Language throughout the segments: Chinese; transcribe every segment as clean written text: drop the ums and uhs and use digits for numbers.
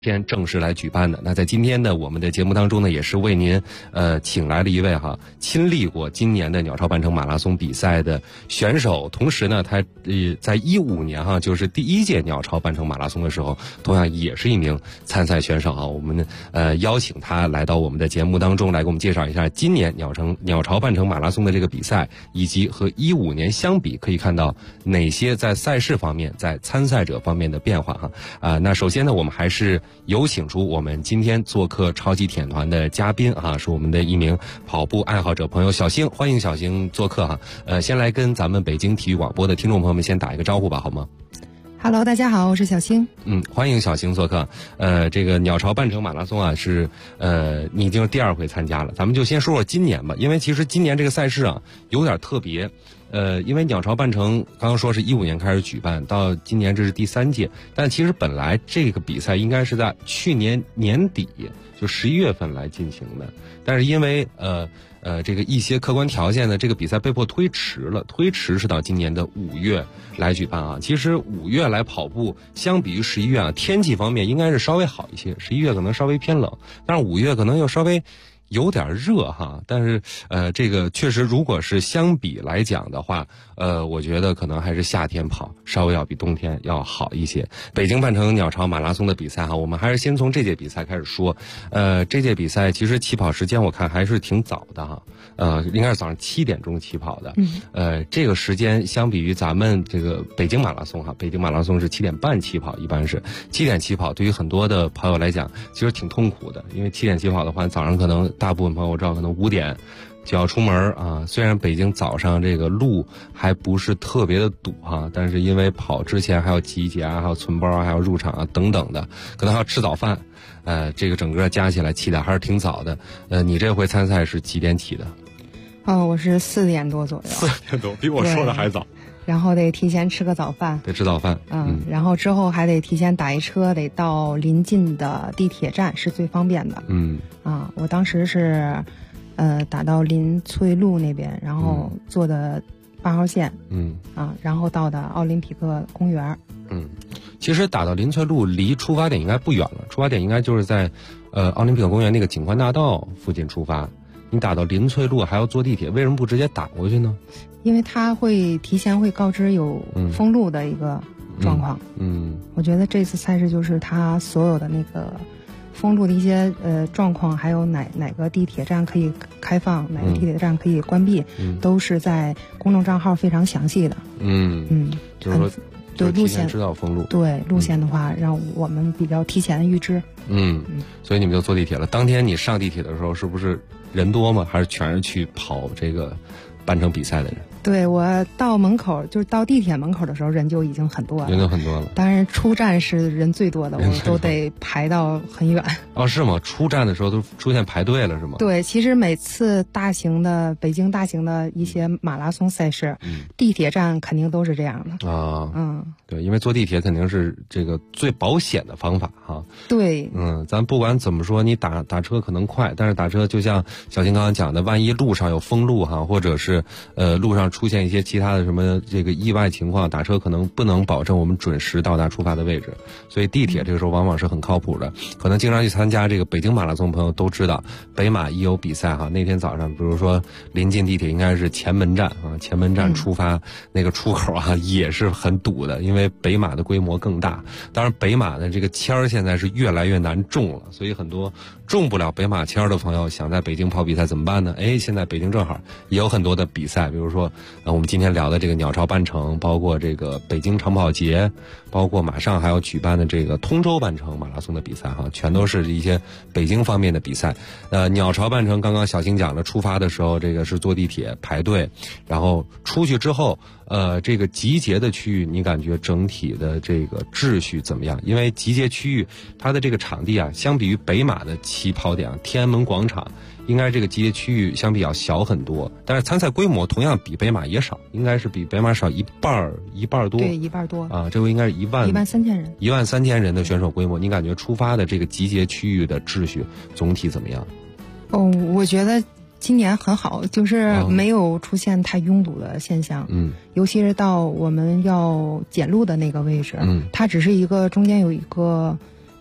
天正式来举办的。那在今天呢，我们的节目当中呢，也是为您请来了一位亲历过今年的鸟巢半程马拉松比赛的选手，同时呢，他在15年就是第1届鸟巢半程马拉松的时候，同样也是一名参赛选手我们邀请他来到我们的节目当中来给我们介绍一下今年鸟巢半程马拉松的这个比赛，以及和15年相比可以看到哪些在赛事方面在参赛者方面的变化那首先呢，我们还是有请出我们今天做客超级铁团的嘉宾是我们的一名跑步爱好者朋友小星，欢迎小星做客先来跟咱们北京体育广播的听众朋友们先打一个招呼吧，好吗 ？Hello， 大家好，我是小星。 欢迎小星做客。这个鸟巢半程马拉松是你已经是第2回参加了，咱们就先说说今年吧，因为其实今年这个赛事有点特别。因为鸟巢半程刚刚说是15年开始举办，到今年这是第3届，但其实本来这个比赛应该是在去年年底，就11月份来进行的，但是因为这个一些客观条件呢，这个比赛被迫推迟了，推迟是到今年的5月来举办其实5月来跑步，相比于11月天气方面应该是稍微好一些，11月可能稍微偏冷，但是5月可能又稍微有点热但是这个确实如果是相比来讲的话，我觉得可能还是夏天跑稍微要比冬天要好一些。北京半程鸟巢马拉松的比赛我们还是先从这届比赛开始说。这届比赛其实起跑时间我看还是挺早的应该是早上7点钟起跑的。这个时间相比于咱们这个北京马拉松北京马拉松是7点半起跑，一般是7点起跑，对于很多的朋友来讲其实挺痛苦的，因为7点起跑的话，早上可能大部分朋友我知道可能5点就要出门虽然北京早上这个路还不是特别的堵但是因为跑之前还要集结还要存包还要入场等等的，可能还要吃早饭，这个整个加起来起点还是挺早的。你这回参赛是几点起的？ 我是4点多左右。 4点多，比我说的还早。 然后得提前吃个早饭， 得吃早饭。 然后之后还得提前打一车，得到临近的地铁站是最方便的。我当时是打到临翠路那边，然后坐的8号线，然后到的奥林匹克公园。 其实打到临翠路离出发点应该不远了，出发点应该就是在奥林匹克公园那个景观大道附近出发。你打到临翠路还要坐地铁，为什么不直接打过去呢？ 因为他会提前会告知有封路的一个状况。我觉得这次赛事就是他所有的那个封路的一些状况，还有哪个地铁站可以开放，哪个地铁站可以关闭，都是在公众账号非常详细的。 就是说对路线知道封路， 对路线的话，让我们比较提前预知。 所以你们就坐地铁了。当天你上地铁的时候，是不是人多吗？还是全是去跑这个半程比赛的人？ 对，我到门口，就是到地铁门口的时候，人就已经很多了。 人就很多了。 当然，出站是人最多的，我都得排到很远。 是吗？出站的时候都出现排队了，是吗？ 对，其实每次北京大型的一些马拉松赛事，地铁站肯定都是这样的。对， 因为坐地铁肯定是这个最保险的方法对。 咱不管怎么说，你打车可能快，但是打车就像小金刚刚讲的，万一路上有封路或者是路上出现一些其他的什么这个意外情况，打车可能不能保证我们准时到达出发的位置，所以地铁这个时候往往是很靠谱的。可能经常去参加这个北京马拉松的朋友都知道，北马一有比赛那天早上比如说临近地铁应该是前门站前门站出发，那个出口也是很堵的，因为北马的规模更大。当然北马的这个签儿现在是越来越难中了，所以很多中不了北马签儿的朋友想在北京跑比赛怎么办呢？现在北京正好也有很多的比赛，比如说我们今天聊的这个鸟巢半程，包括这个北京长跑节，包括马上还要举办的这个通州半程马拉松的比赛全都是一些北京方面的比赛。鸟巢半程刚刚小星讲了，出发的时候这个是坐地铁排队，然后出去之后这个集结的区域你感觉整体的这个秩序怎么样？因为集结区域它的这个场地相比于北马的起跑点天安门广场，应该这个集结区域相比要小很多，但是参赛规模同样比北马也少，应该是比北马少一半多。 对，一半多这回应该是13000人，13000人的选手规模。你感觉出发的这个集结区域的秩序总体怎么样？ 我觉得今年很好，就是没有出现太拥堵的现象。尤其是到我们要检录的那个位置，它只是一个中间有一个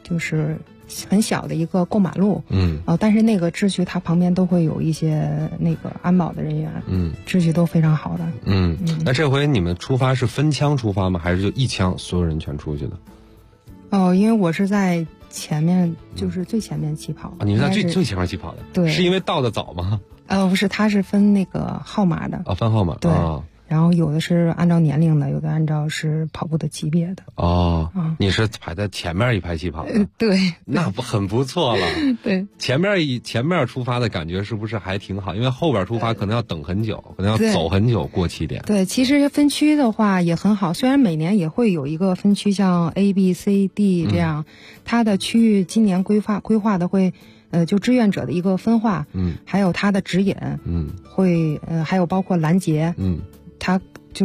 就是很小的一个过马路，但是那个秩序它旁边都会有一些那个安保的人员，秩序都非常好的。 那这回你们出发是分枪出发吗？还是就一枪所有人全出去的？ 因为我是在前面，就是最前面起跑。 你是在最前面起跑的？ 对。 是因为到的早吗？ 不是，它是分那个号码的。 分号码。 对。然后有的是按照年龄的，有的按照是跑步的级别的。 你是排在前面一排起跑的？ 对。 那很不错了。 对。 前面出发的感觉是不是还挺好？因为后边出发可能要等很久，可能要走很久过起点。 对，其实分区的话也很好，虽然每年也会有一个分区，像 A、B、C、D 这样，它的区域今年规划的会。就志愿者的一个分化，还有它的指引，会还有包括拦截，它就是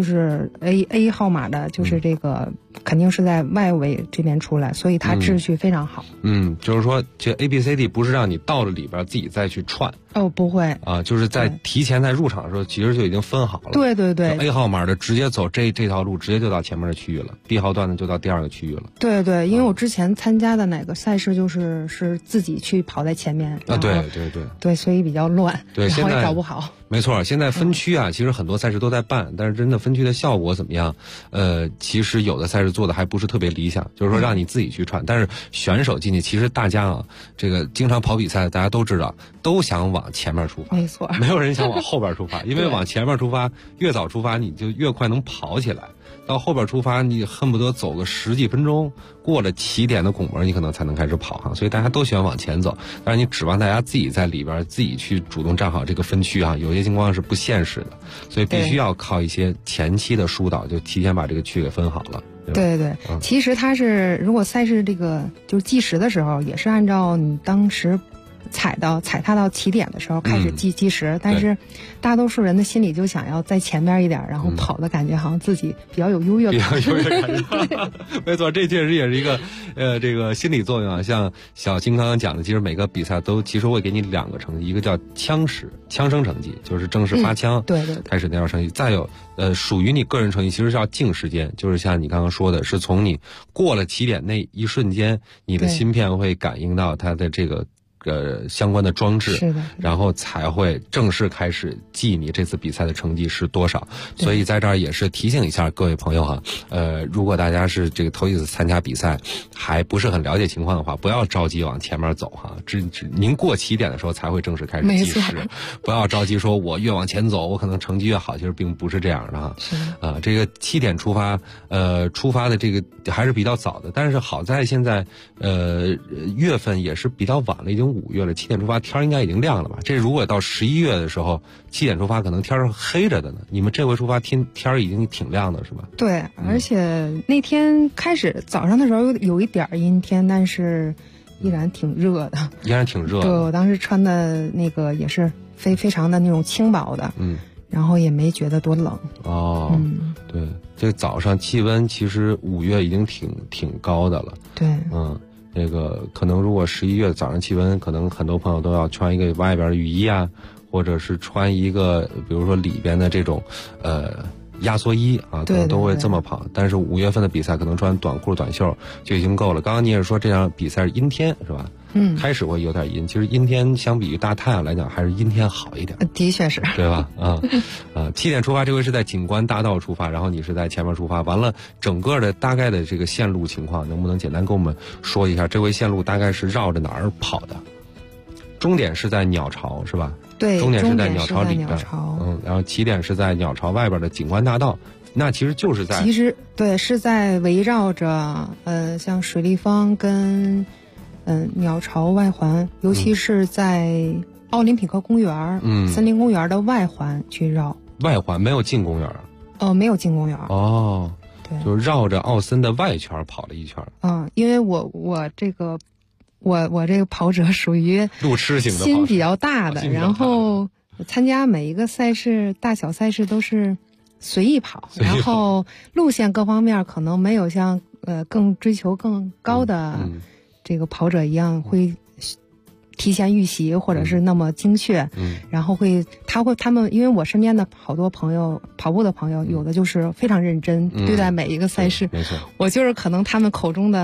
A 号码的，就是这个肯定是在外围这边出来，所以它秩序非常好。 就是说这 A、B、C、D 不是让你到了里边自己再去串。 不会啊，就是在提前在入场的时候，其实就已经分好了。 对对对 ，A 号码的直接走这条路，直接就到前面的区域了 ；B 号段的就到第二个区域了。 对对，因为我之前参加的哪个赛事是自己去跑在前面啊，对， 所以比较乱， 对， 然后也找不好。 没错，现在分区啊，其实很多赛事都在办，但是真的分区的效果怎么样？其实有的赛事做的还不是特别理想，就是说让你自己去串，但是选手进去，其实大家啊，这个经常跑比赛，大家都知道，都想往前面出发， 没错， 没有人想往后边出发，因为往前面出发，越早出发你就越快能跑起来。到后边出发，你恨不得走个10几分钟，过了起点的拱门，你可能才能开始跑哈。所以大家都喜欢往前走，但是你指望大家自己在里边自己去主动站好这个分区啊，有些情况是不现实的，所以必须要靠一些前期的疏导，就提前把这个区给分好了。 对对，其实它是如果赛事这个就是计时的时候，也是按照你当时踩踏到起点的时候开始计时，但是大多数人的心里就想要在前面一点，然后跑的感觉好像自己比较有优越感。 没错，这确实也是一个这个心理作用啊。像小新刚刚讲的，其实每个比赛都其实会给你2个成绩，一个叫枪声成绩，就是正式发枪， 对， 开始那条成绩。再有属于你个人成绩，其实是要净时间，就是像你刚刚说的，是从你过了起点那一瞬间，你的芯片会感应到它的这个相关的装置， 是的， 然后才会正式开始记你这次比赛的成绩是多少。所以在这儿也是提醒一下各位朋友哈，如果大家是这个头一次参加比赛，还不是很了解情况的话，不要着急往前面走哈。您过起点的时候才会正式开始计时，不要着急说我越往前走，我可能成绩越好，其实并不是这样的哈。这个起点出发的这个还是比较早的，但是好在现在月份也是比较晚了，已经5月了，起点出发天应该已经亮了吧？这如果到11月的时候，起点出发可能天是黑着的呢。你们这回出发天已经挺亮的是吧？ 对，而且那天开始早上的时候有一点阴天，但是依然挺热的。对，我当时穿的那个也是非常的那种轻薄的，然后也没觉得多冷。 对，这早上气温其实5月已经挺高的了。 对， 这个可能如果11月早上气温，可能很多朋友都要穿一个外边的雨衣啊，或者是穿一个比如说里边的这种压缩衣啊，可能都会这么跑。但是5月份的比赛可能穿短裤短袖就已经够了。刚刚你也说这场比赛是阴天是吧？开始会有点阴，其实阴天相比于大太阳来讲，还是阴天好一点。 的确是， 对吧？起点出发，这回是在景观大道出发，然后你是在前面出发。完了，整个的大概的这个线路情况，能不能简单跟我们说一下？这回线路大概是绕着哪儿跑的？终点是在鸟巢是吧？ 对， 终点是在鸟巢里边。然后起点是在鸟巢外边的景观大道。那其实就是在， 其实对，是在围绕着像水立方跟鸟巢外环，尤其是在奥林匹克公园、森林公园的外环去绕。 外环没有进公园？ 没有进公园。对， 就是绕着奥森的外圈跑了一圈。 因为我这个跑者属于路痴型的， 心比较大的，然后参加每一个赛事，大小赛事都是随意跑，然后路线各方面可能没有像更追求更高的这个跑者一样会提前预习或者是那么精确，然后他们因为我身边的好多朋友跑步的朋友，有的就是非常认真对待每一个赛事， 没错， 我就是可能他们口中的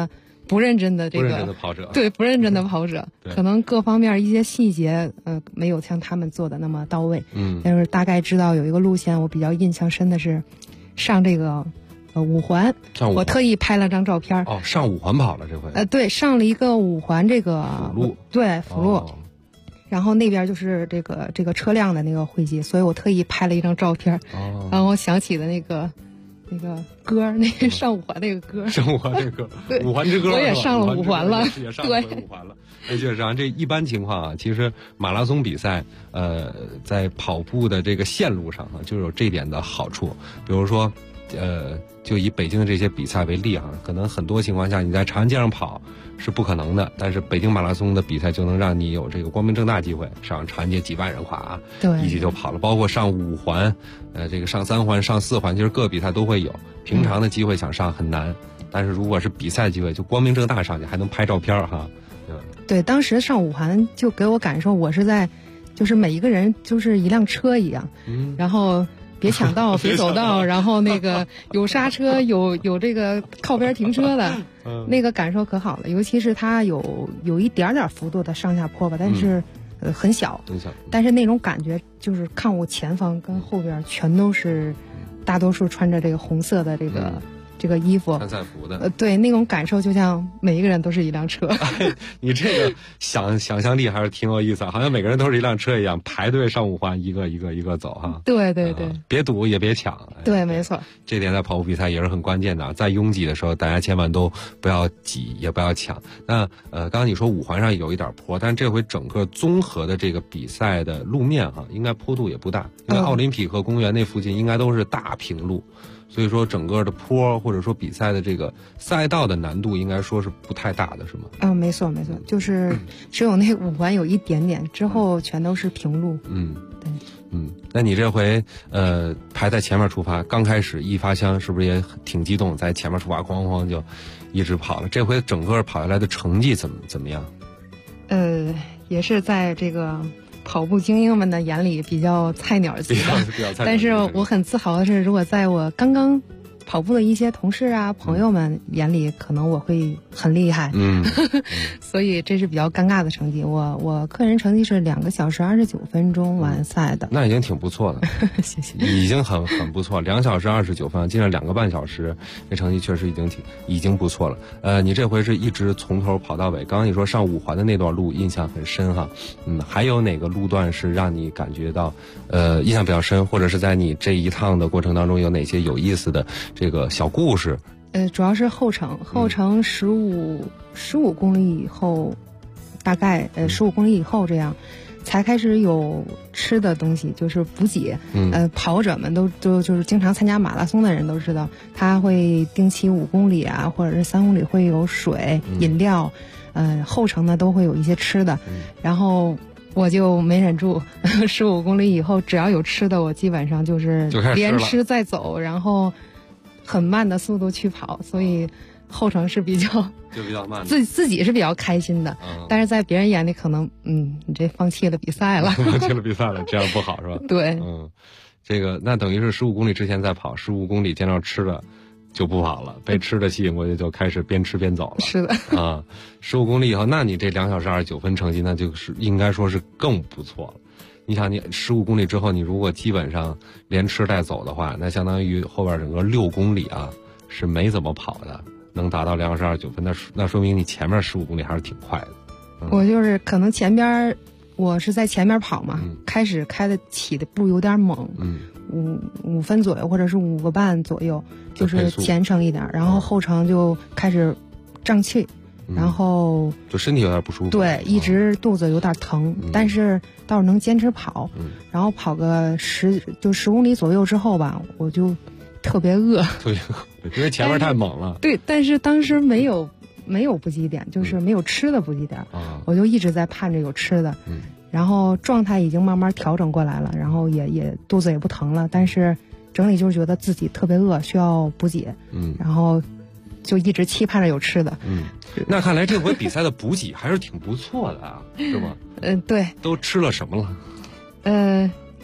不认真的不认真的跑者， 对，不认真的跑者，可能各方面一些细节没有像他们做的那么到位。但是大概知道有一个路线，我比较印象深的是上这个五环，我特意拍了张照片。 上五环跑了这回。 对，上了一个五环这个辅路， 对，辅路。然后那边就是这个车辆的那个汇集，所以我特意拍了一张照片。然后我想起的那个歌，那个上五环那个歌， 上五环那个歌，五环之歌， 我也上了五环了， 也上了五环了。确实啊，这一般情况啊，其实马拉松比赛，在跑步的这个线路上就有这点的好处。比如说，就以北京的这些比赛为例可能很多情况下你在长安街上跑是不可能的，但是北京马拉松的比赛就能让你有这个光明正大机会上长安街几万人跨对， 一起就跑了。包括上五环，这个上3环、上4环，其实各比赛都会有。平常的机会想上很难，但是如果是比赛机会，就光明正大上去，还能拍照片对，当时上五环就给我感受，我是在，就是每一个人就是一辆车一样，然后别抢道，别走道，然后那个有刹车，有这个靠边停车的，那个感受可好了。尤其是它有一点点幅度的上下坡吧，但是很小，但是那种感觉就是看我前方跟后边全都是，大多数穿着这个红色的这个衣服， 参赛服的， 对，那种感受就像每一个人都是一辆车。 你这个想象力还是挺有意思，好像每个人都是一辆车一样，排队上五环，一个走对， 别堵也别抢。 对，没错。 这点在跑步比赛也是很关键的，在拥挤的时候，大家千万都不要挤，也不要抢。那刚刚你说五环上有一点坡，但是这回整个综合的这个比赛的路面应该坡度也不大，因为奥林匹克公园那附近应该都是大平路。所以说整个的坡或者说比赛的这个赛道的难度应该说是不太大的，是吗？ 没错，就是只有那五环有一点点，之后全都是平路。对。 那你这回排在前面出发，刚开始一发枪是不是也挺激动，在前面出发哐哐就一直跑了？这回整个跑下来的成绩怎么样？ 也是在这个跑步精英们的眼里比较菜鸟级的，但是我很自豪的是，如果在我刚刚跑步的一些同事朋友们眼里，可能我会很厉害，所以这是比较尴尬的成绩。我个人成绩是2个小时29分钟完赛的， 那已经挺不错了。 谢谢， 已经很不错，2小时29分，进了2个半小时，这成绩确实已经不错了。你这回是一直从头跑到尾。刚刚你说上五环的那段路印象很深还有哪个路段是让你感觉到印象比较深，或者是在你这一趟的过程当中有哪些有意思的这个小故事？ 主要是后程15公里以后，大概15公里以后这样，才开始有吃的东西，就是补给。跑者们都就是经常参加马拉松的人都知道，他会定期5公里或者是3公里会有水、饮料，后程呢都会有一些吃的，然后我就没忍住，15公里以后只要有吃的，我基本上就是连吃再走，然后很慢的速度去跑，所以后程是比较慢的，自己是比较开心的，但是在别人眼里可能你这放弃了比赛了， 放弃了比赛了，这样不好是吧？ 对， 这个那等于是15公里之前再跑，15公里见到吃的就不跑了，被吃的吸引过去就开始边吃边走了。 是的 15公里以后，那你这2小时29分成绩，那就是应该说是更不错了。你想，你15公里之后，你如果基本上连吃带走的话，那相当于后边整个6公里是没怎么跑的，能达到2小时29分，那说明你前面15公里还是挺快的。 我就是可能前边我是在前面跑嘛，开始开的起的步有点猛，5分左右或者是5个半左右，就是前程一点，然后后程就开始胀气。然后就身体有点不舒服， 对，一直肚子有点疼，但是倒是能坚持跑，然后跑个10公里左右之后吧，我就特别饿， 因为前面太猛了。 对，但是当时没有补给点，就是没有吃的补给点，我就一直在盼着有吃的，然后状态已经慢慢调整过来了，然后也肚子也不疼了，但是整体就是觉得自己特别饿，需要补给，然后就一直期盼着有吃的。 那看来这回比赛的补给还是挺不错的是吗？ 对。 都吃了什么了？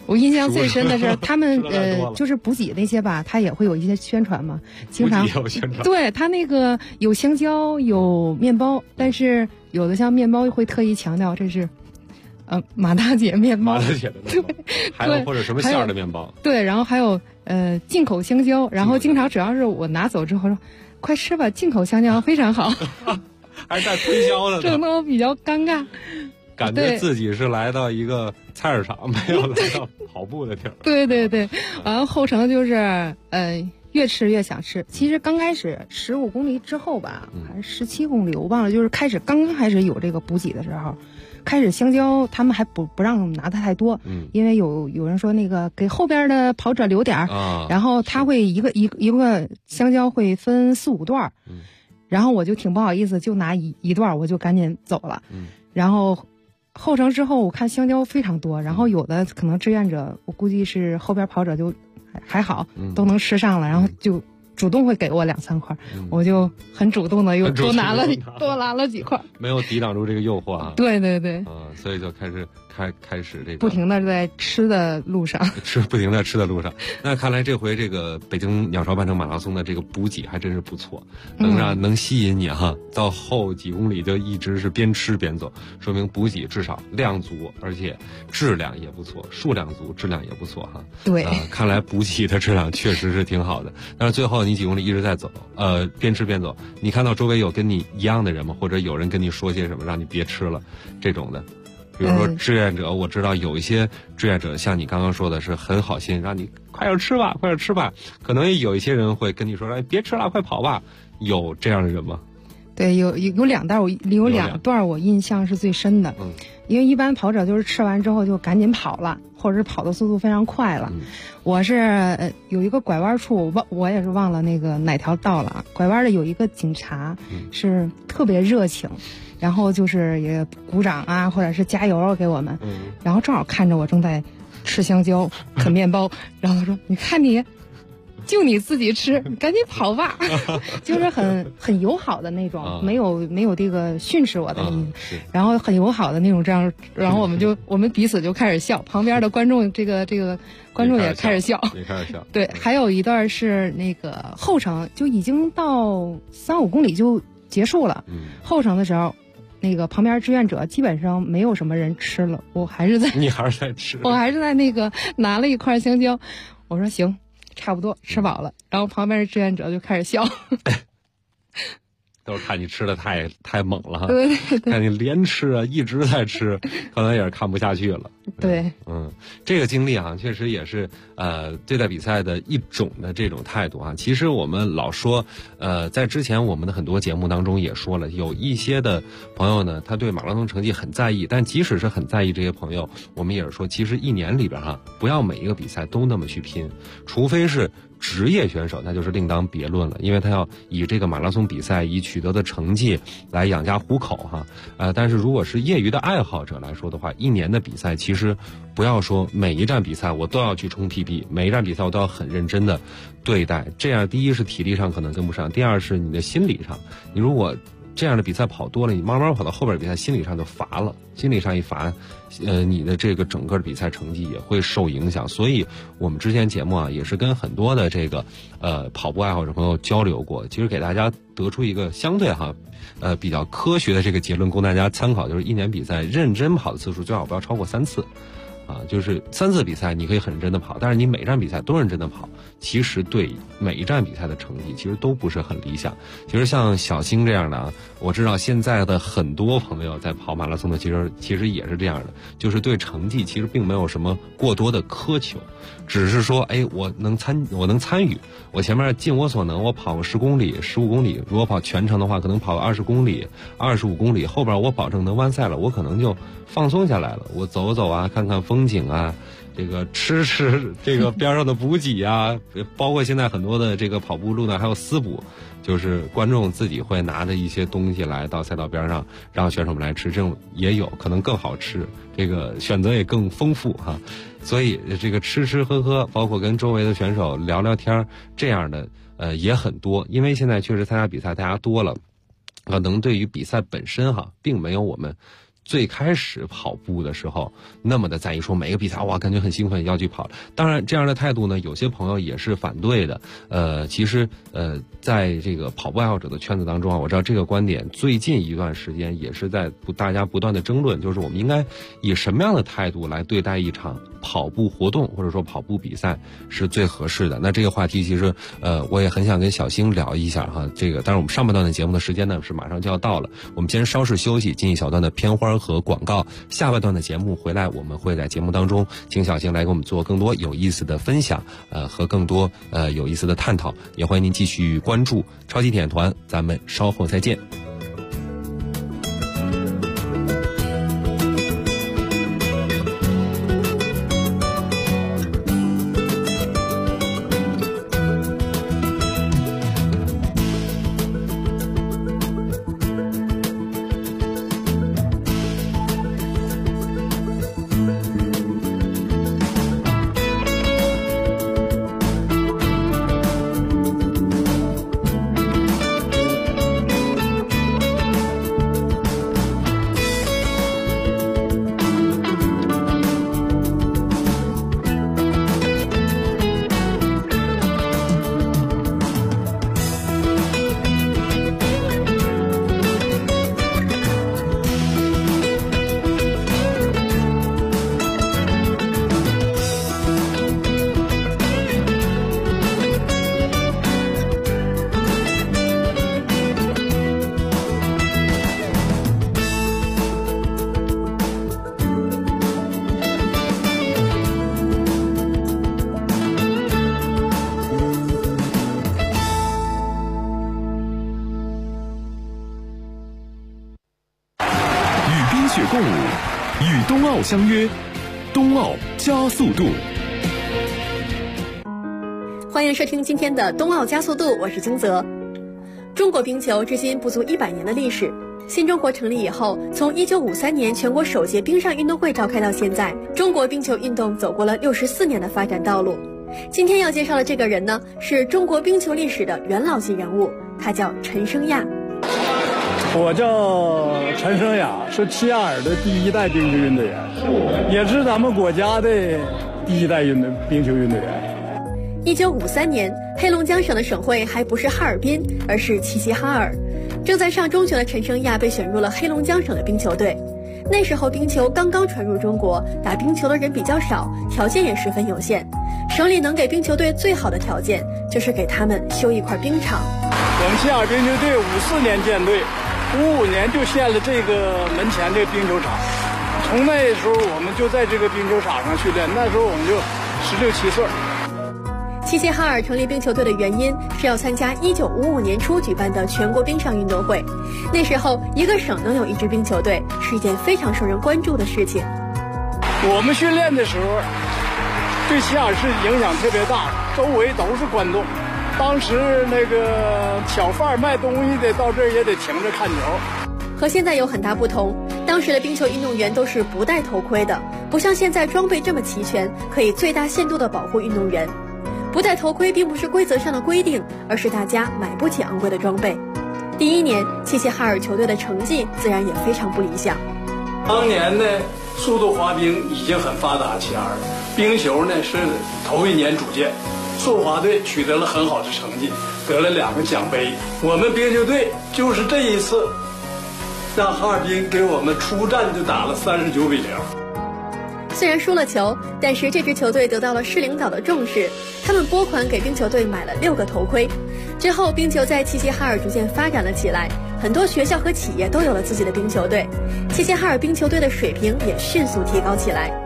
我印象最深的是他们就是补给那些吧，他也会有一些宣传嘛，经常有宣传。 对他那个有香蕉有面包，但是有的像面包会特意强调这是马大姐面包， 马大姐的面包，还有或者什么馅儿的面包， 对，然后还有进口香蕉，然后经常只要是我拿走之后说快吃吧，进口香蕉非常好， 还在推销呢， 整得我比较尴尬。 感觉自己是来到一个菜市场，没有来到跑步的地儿。 对对对，完了后程就是越吃越想吃。其实刚开始15公里之后吧，还是17公里，我忘了，就是刚刚开始有这个补给的时候，开始香蕉他们还不让我们拿的太多，因为有人说那个给后边的跑者留点儿，然后他会一个香蕉会分4、5段，然后我就挺不好意思，就拿一段，我就赶紧走了，然后。后程之后，我看香蕉非常多，然后有的可能志愿者，我估计是后边跑者就还好，都能吃上了，然后就主动会给我2、3块，我就很主动的又多拿了几块， 没有抵挡住这个诱惑啊。 对对对， 所以就开始这个不停的在吃的路上， 不停的吃的路上。那看来这回这个北京鸟巢半程马拉松的这个补给还真是不错，能吸引你哈，到后几公里就一直是边吃边走，说明补给至少量足，而且质量也不错，数量足，质量也不错哈。 对， 看来补给的质量确实是挺好的。但是最后你几公里一直在走，边吃边走，你看到周围有跟你一样的人吗？或者有人跟你说些什么让你别吃了这种的？比如说志愿者，我知道有一些志愿者像你刚刚说的是很好心，让你快点吃吧，快点吃吧。可能有一些人会跟你说，哎，别吃了，快跑吧。有这样的人吗？ 对，有2段，有2段我印象是最深的。因为一般跑者就是吃完之后就赶紧跑了，或者是跑的速度非常快了。我是有一个拐弯处，我也是忘了那个哪条道了。拐弯的有一个警察是特别热情。然后就是也鼓掌啊，或者是加油给我们。然后正好看着我正在吃香蕉、啃面包，然后他说：“你看你，就你自己吃，你赶紧跑吧。”就是很友好的那种，没有这个训斥我的意思，然后很友好的那种这样，然后我们彼此就开始笑，旁边的观众这个观众也开始笑， 也开始笑。 对，还有一段是那个后程就已经到3、5公里就结束了，后程的时候。那个旁边志愿者基本上没有什么人吃了， 你还是在吃， 我还是在那个拿了一块香蕉，我说行，差不多吃饱了，然后旁边的志愿者就开始笑， 都是看你吃的太猛了哈， 对， 看你连吃啊，一直在吃，可能也是看不下去了。 对， 这个经历啊，确实也是对待比赛的一种的这种态度啊。其实我们老说，在之前我们的很多节目当中也说了，有一些的朋友呢，他对马拉松成绩很在意，但即使是很在意这些朋友，我们也是说，其实1年里边不要每一个比赛都那么去拼，除非是职业选手，那就是另当别论了，因为他要以这个马拉松比赛以取得的成绩来养家糊口哈。但是如果是业余的爱好者来说的话，1年的比赛其实不要说每一站比赛我都要去冲 PB， 每一站比赛我都要很认真的对待，这样第一是体力上可能跟不上，第二是你的心理上，你如果这样的比赛跑多了，你慢慢跑到后边比赛心理上就乏了，心理上一乏，你的这个整个的比赛成绩也会受影响。所以我们之前节目啊也是跟很多的这个跑步爱好者朋友交流过，其实给大家得出一个相对比较科学的这个结论供大家参考，就是1年比赛认真跑的次数最好不要超过3次。就是3次比赛你可以很认真的跑，但是你每站比赛都认真的跑，其实对每一站比赛的成绩其实都不是很理想。其实像小星这样的我知道现在的很多朋友在跑马拉松的其实也是这样的，就是对成绩其实并没有什么过多的苛求，只是说我能参与，我前面尽我所能，我跑个10公里、15公里，如果跑全程的话可能跑个20公里、25公里，后边我保证能完赛了，我可能就放松下来了，我走走啊，看看风景啊，这个吃这个边上的补给啊，包括现在很多的这个跑步路呢还有私补，就是观众自己会拿着一些东西来到赛道边上让选手们来吃，这种也有可能更好吃，这个选择也更丰富哈。所以这个吃吃喝喝，包括跟周围的选手聊聊天，这样的也很多，因为现在确实参加比赛大家多了，可能对于比赛本身并没有我们最开始跑步的时候那么的在意，说每个比赛哇感觉很兴奋要去跑。当然这样的态度呢，有些朋友也是反对的。其实在这个跑步爱好者的圈子当中啊，我知道这个观点最近一段时间也是在大家不断的争论，就是我们应该以什么样的态度来对待一场跑步活动或者说跑步比赛是最合适的。那这个话题其实我也很想跟小星聊一下哈。这个当然我们上半段的节目的时间呢是马上就要到了，我们先稍事休息，进一小段的片花和广告。下半段的节目回来，我们会在节目当中请小星来给我们做更多有意思的分享，和更多有意思的探讨。也欢迎您继续关注超级体验团，咱们稍后再见。 共舞，与冬奥相约，冬奥加速度。 欢迎收听今天的冬奥加速度，我是金泽。中国冰球至今不足100年的历史。新中国成立以后，从1953年全国首届冰上运动会召开到现在，中国冰球运动走过了64年的发展道路。今天要介绍的这个人呢，是中国冰球历史的元老级人物，他叫陈升亚。 我叫陈升亚，是齐齐哈尔的第1代冰球运动员，也是咱们国家的第1代冰球运动员。 1953年，黑龙江省的省会还不是哈尔滨，而是齐齐哈尔。正在上中学的陈升亚被选入了黑龙江省的冰球队。那时候冰球刚刚传入中国，打冰球的人比较少，条件也十分有限。省里能给冰球队最好的条件，就是给他们修一块冰场。 我们齐齐哈尔冰球队54年建队，55年就建了这个门前这个冰球场。从那时候我们就在这个冰球场上训练，那时候我们就16、17岁。 齐齐哈尔成立冰球队的原因是要参加1955年初举办的全国冰上运动会。那时候一个省能有一支冰球队是一件非常受人关注的事情。 我们训练的时候对齐齐哈尔市影响特别大，周围都是观众。当时那个小贩卖东西的到这儿也得停着看球。 和现在有很大不同，当时的冰球运动员都是不戴头盔的，不像现在装备这么齐全，可以最大限度地保护运动员。不戴头盔并不是规则上的规定，而是大家买不起昂贵的装备。第1年，齐齐哈尔球队的成绩自然也非常不理想。 当年呢，速度滑冰已经很发达，齐齐哈尔冰球呢是头1年组建，速滑队取得了很好的成绩，得了2个奖杯。我们冰球队就是这一次，让哈尔滨给我们出战就打了39比0。 虽然输了球，但是这支球队得到了市领导的重视，他们拨款给冰球队买了6个头盔。之后，冰球在齐齐哈尔逐渐发展了起来，很多学校和企业都有了自己的冰球队，齐齐哈尔冰球队的水平也迅速提高起来。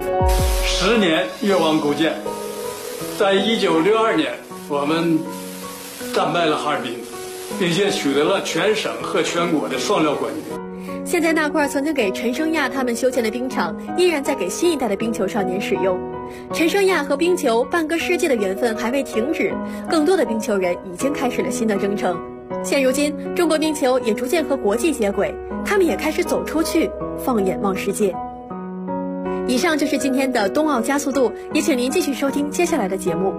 10年越王勾践，在1962年，我们战败了哈尔滨，并且取得了全省和全国的双料冠军。 现在那块曾经给陈升亚他们修建的冰场，依然在给新一代的冰球少年使用。陈升亚和冰球半个世纪的缘分还未停止，更多的冰球人已经开始了新的征程。现如今，中国冰球也逐渐和国际接轨，他们也开始走出去，放眼望世界。以上就是今天的冬奥加速度，也请您继续收听接下来的节目。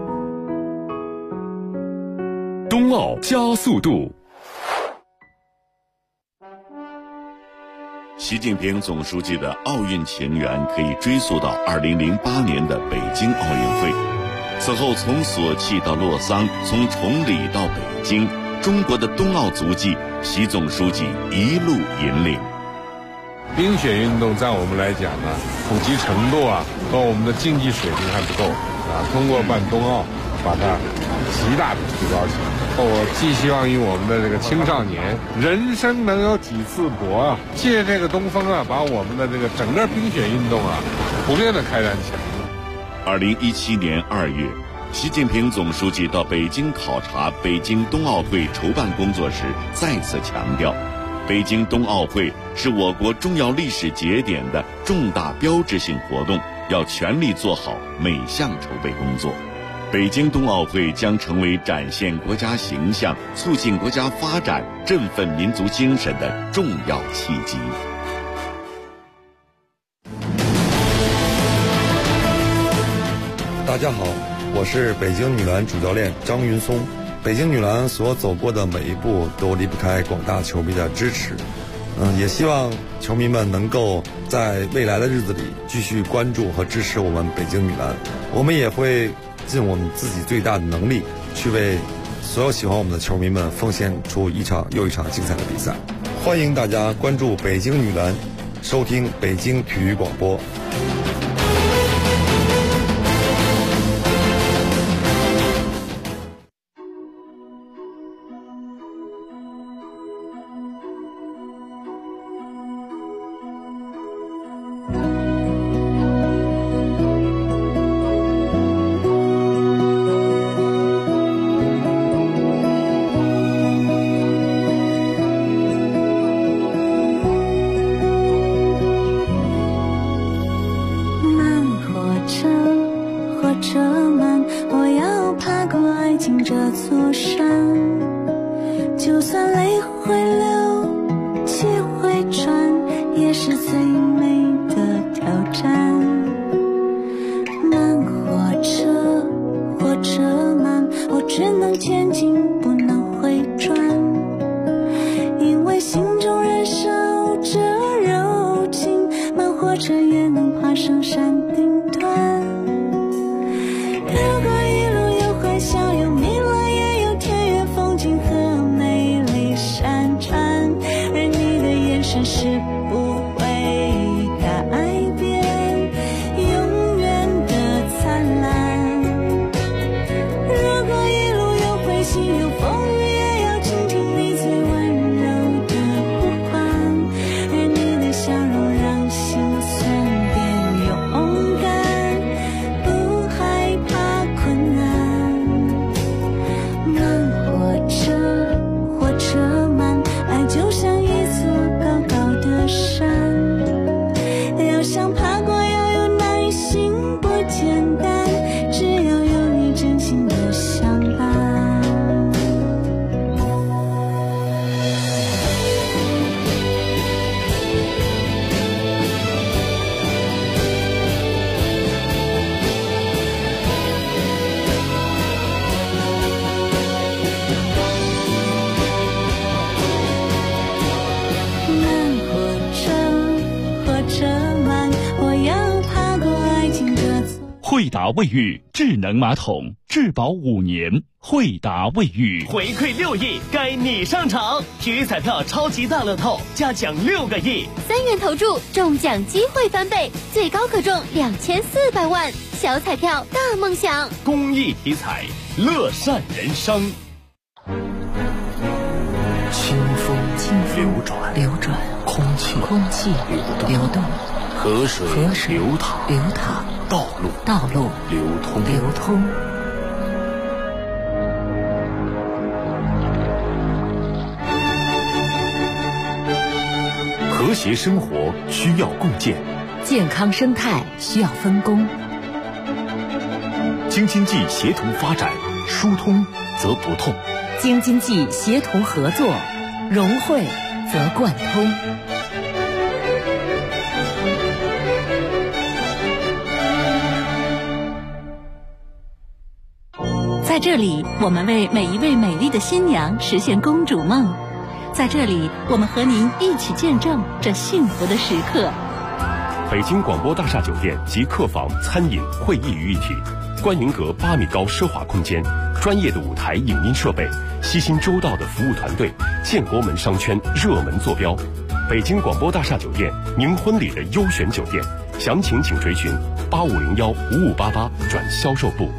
冬奥加速度。 习近平总书记的奥运情缘可以追溯到2008年的北京奥运会。此后从索契到洛桑，从崇礼到北京，中国的冬奥足迹，习总书记一路引领。 冰雪运动在我们来讲呢，普及程度和我们的竞技水平还不够通过办冬奥，把它极大的提高起来。我寄希望于我们的这个青少年，人生能有几次搏借这个东风把我们的这个整个冰雪运动普遍的开展起来。 2017年2月，习近平总书记到北京考察北京冬奥会筹办工作时，再次强调，北京冬奥会是我国重要历史节点的重大标志性活动，要全力做好每项筹备工作。北京冬奥会将成为展现国家形象、促进国家发展、振奋民族精神的重要契机。 大家好，我是北京女篮主教练张云松。北京女篮所走过的每一步都离不开广大球迷的支持。也希望球迷们能够在未来的日子里继续关注和支持我们北京女篮。我们也会尽我们自己最大的能力，去为所有喜欢我们的球迷们奉献出一场又一场精彩的比赛。欢迎大家关注北京女篮，收听北京体育广播。 惠达卫浴智能马桶，质保5年。惠达卫浴回馈6亿，该你上场！体育彩票超级大乐透，加奖6个亿 ，3元投注，中奖机会翻倍，最高可中2400万。小彩票大梦想， 公益体彩，乐善人生。 清风流转，空气流动， 河水流淌， 道路流通。 和谐生活需要共建， 健康生态需要分工。 京津冀协同发展，疏通则不痛； 京津冀协同合作，融汇则贯通。在这里，我们为每一位美丽的新娘实现公主梦。 在这里，我们和您一起见证这幸福的时刻。 北京广播大厦酒店集客房、餐饮、会议于一体，观云阁8米高奢华空间，专业的舞台影音设备，悉心周到的服务团队，建国门商圈热门坐标。北京广播大厦酒店，您婚礼的优选酒店，详情请垂询8501-5588转销售部。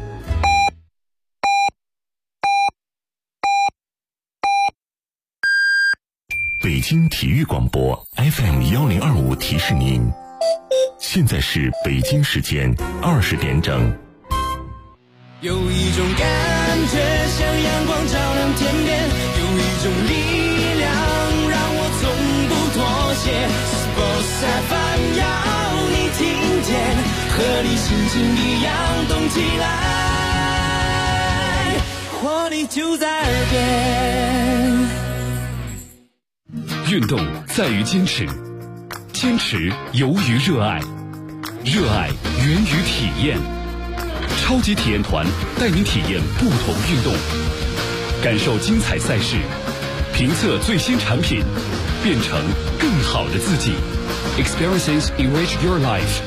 北京体育广播 FM1025提示您，现在是北京时间20点整。 有一种感觉像阳光照亮天边，有一种力量让我从不妥协。Sports FM 要你听见，和你心情一样动起来，活力就在耳边。 运动在于坚持，坚持由于热爱，热爱源于体验。超级体验团带您体验不同运动，感受精彩赛事，评测最新产品，变成更好的自己。Experiences enrich your life。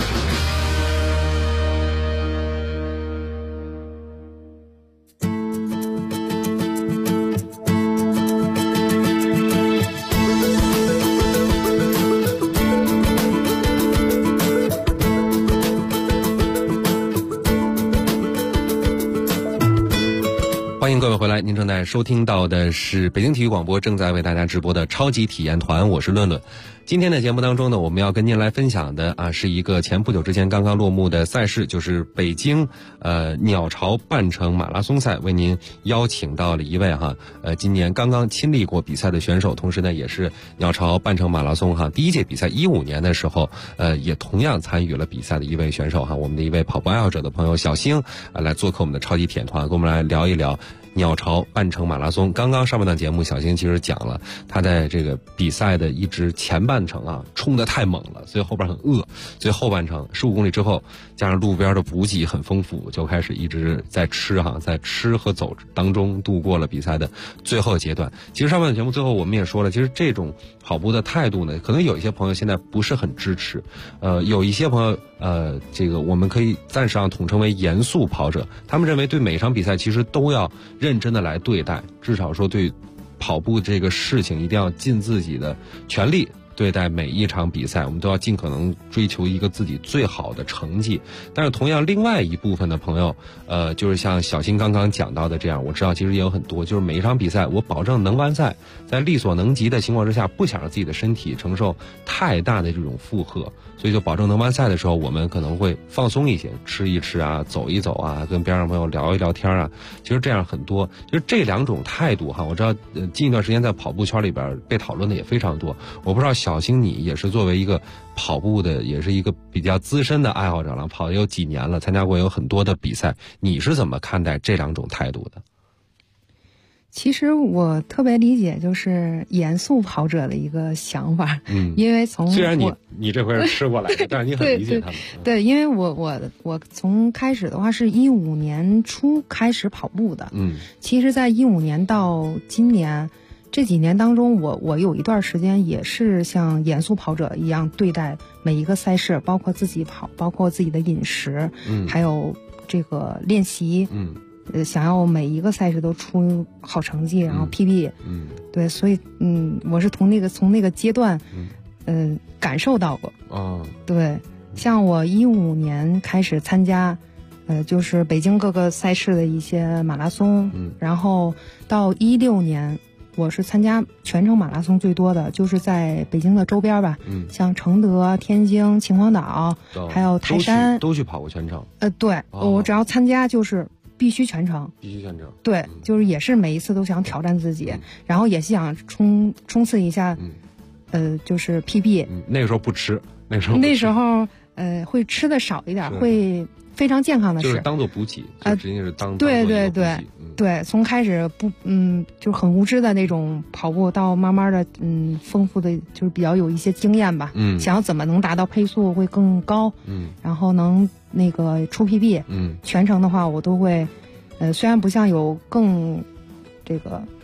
欢迎各位回来，您正在收听到的是北京体育广播正在为大家直播的超级体验团，我是论论。今天的节目当中呢，我们要跟您来分享的是一个前不久之前刚刚落幕的赛事，就是北京鸟巢半程马拉松赛，为您邀请到了一位今年刚刚亲历过比赛的选手，同时呢也是鸟巢半程马拉松第一届比赛15年的时候也同样参与了比赛的一位选手我们的一位跑步爱好者的朋友小星来做客我们的超级体验团，跟我们来聊一聊鸟巢半程马拉松。刚刚上半段节目小星其实讲了他在这个比赛的一直前半程冲得太猛了，所以后边很饿，所以后半程15公里之后加上路边的补给很丰富，就开始一直在吃在吃和走当中度过了比赛的最后阶段。其实上半段节目最后我们也说了，其实这种跑步的态度呢，可能有一些朋友现在不是很支持，有一些朋友这个我们可以暂时统称为严肃跑者，他们认为对每场比赛其实都要认真的来对待，至少说对跑步这个事情一定要尽自己的全力对待每一场比赛，我们都要尽可能追求一个自己最好的成绩。但是同样另外一部分的朋友就是像小新刚刚讲到的这样，我知道其实也有很多，就是每一场比赛我保证能完赛，在力所能及的情况之下，不想让自己的身体承受太大的这种负荷，所以就保证能完赛的时候，我们可能会放松一些，吃一吃走一走跟边上朋友聊一聊天其实这样很多，就是这两种态度我知道近一段时间在跑步圈里边被讨论的也非常多。我不知道小星你也是作为一个跑步的，也是一个比较资深的爱好者了，跑了有几年了，参加过有很多的比赛，你是怎么看待这两种态度的？ 其实我特别理解就是严肃跑者的一个想法，因为虽然你这回是吃过来的，但是你很理解他们。 对，因为我从开始的话是15年初开始跑步的，其实在15年到今年这几年当中，我有一段时间也是像严肃跑者一样对待每一个赛事，包括自己跑，包括自己的饮食，还有这个练习，想要每一个赛事都出好成绩，然后 PB，对，所以我是从那个阶段，感受到过，对，像我15年开始参加，就是北京各个赛事的一些马拉松，然后到16年。我是参加全程马拉松最多的，就是在北京的周边吧，像承德、天津、秦皇岛，还有台山， 都去跑过全程。 对，我只要参加就是必须全程。对，就是也是每一次都想挑战自己，然后也是想冲刺一下，就是 PB。 那个时候不吃，那时候会吃的少一点，会非常健康的吃， 就是当做补给，就直接是当对，从开始就是很无知的那种跑步，到慢慢的丰富的就是比较有一些经验吧，想要怎么能达到配速会更高，然后能那个出 PB，全程的话我都会，虽然不像有更这个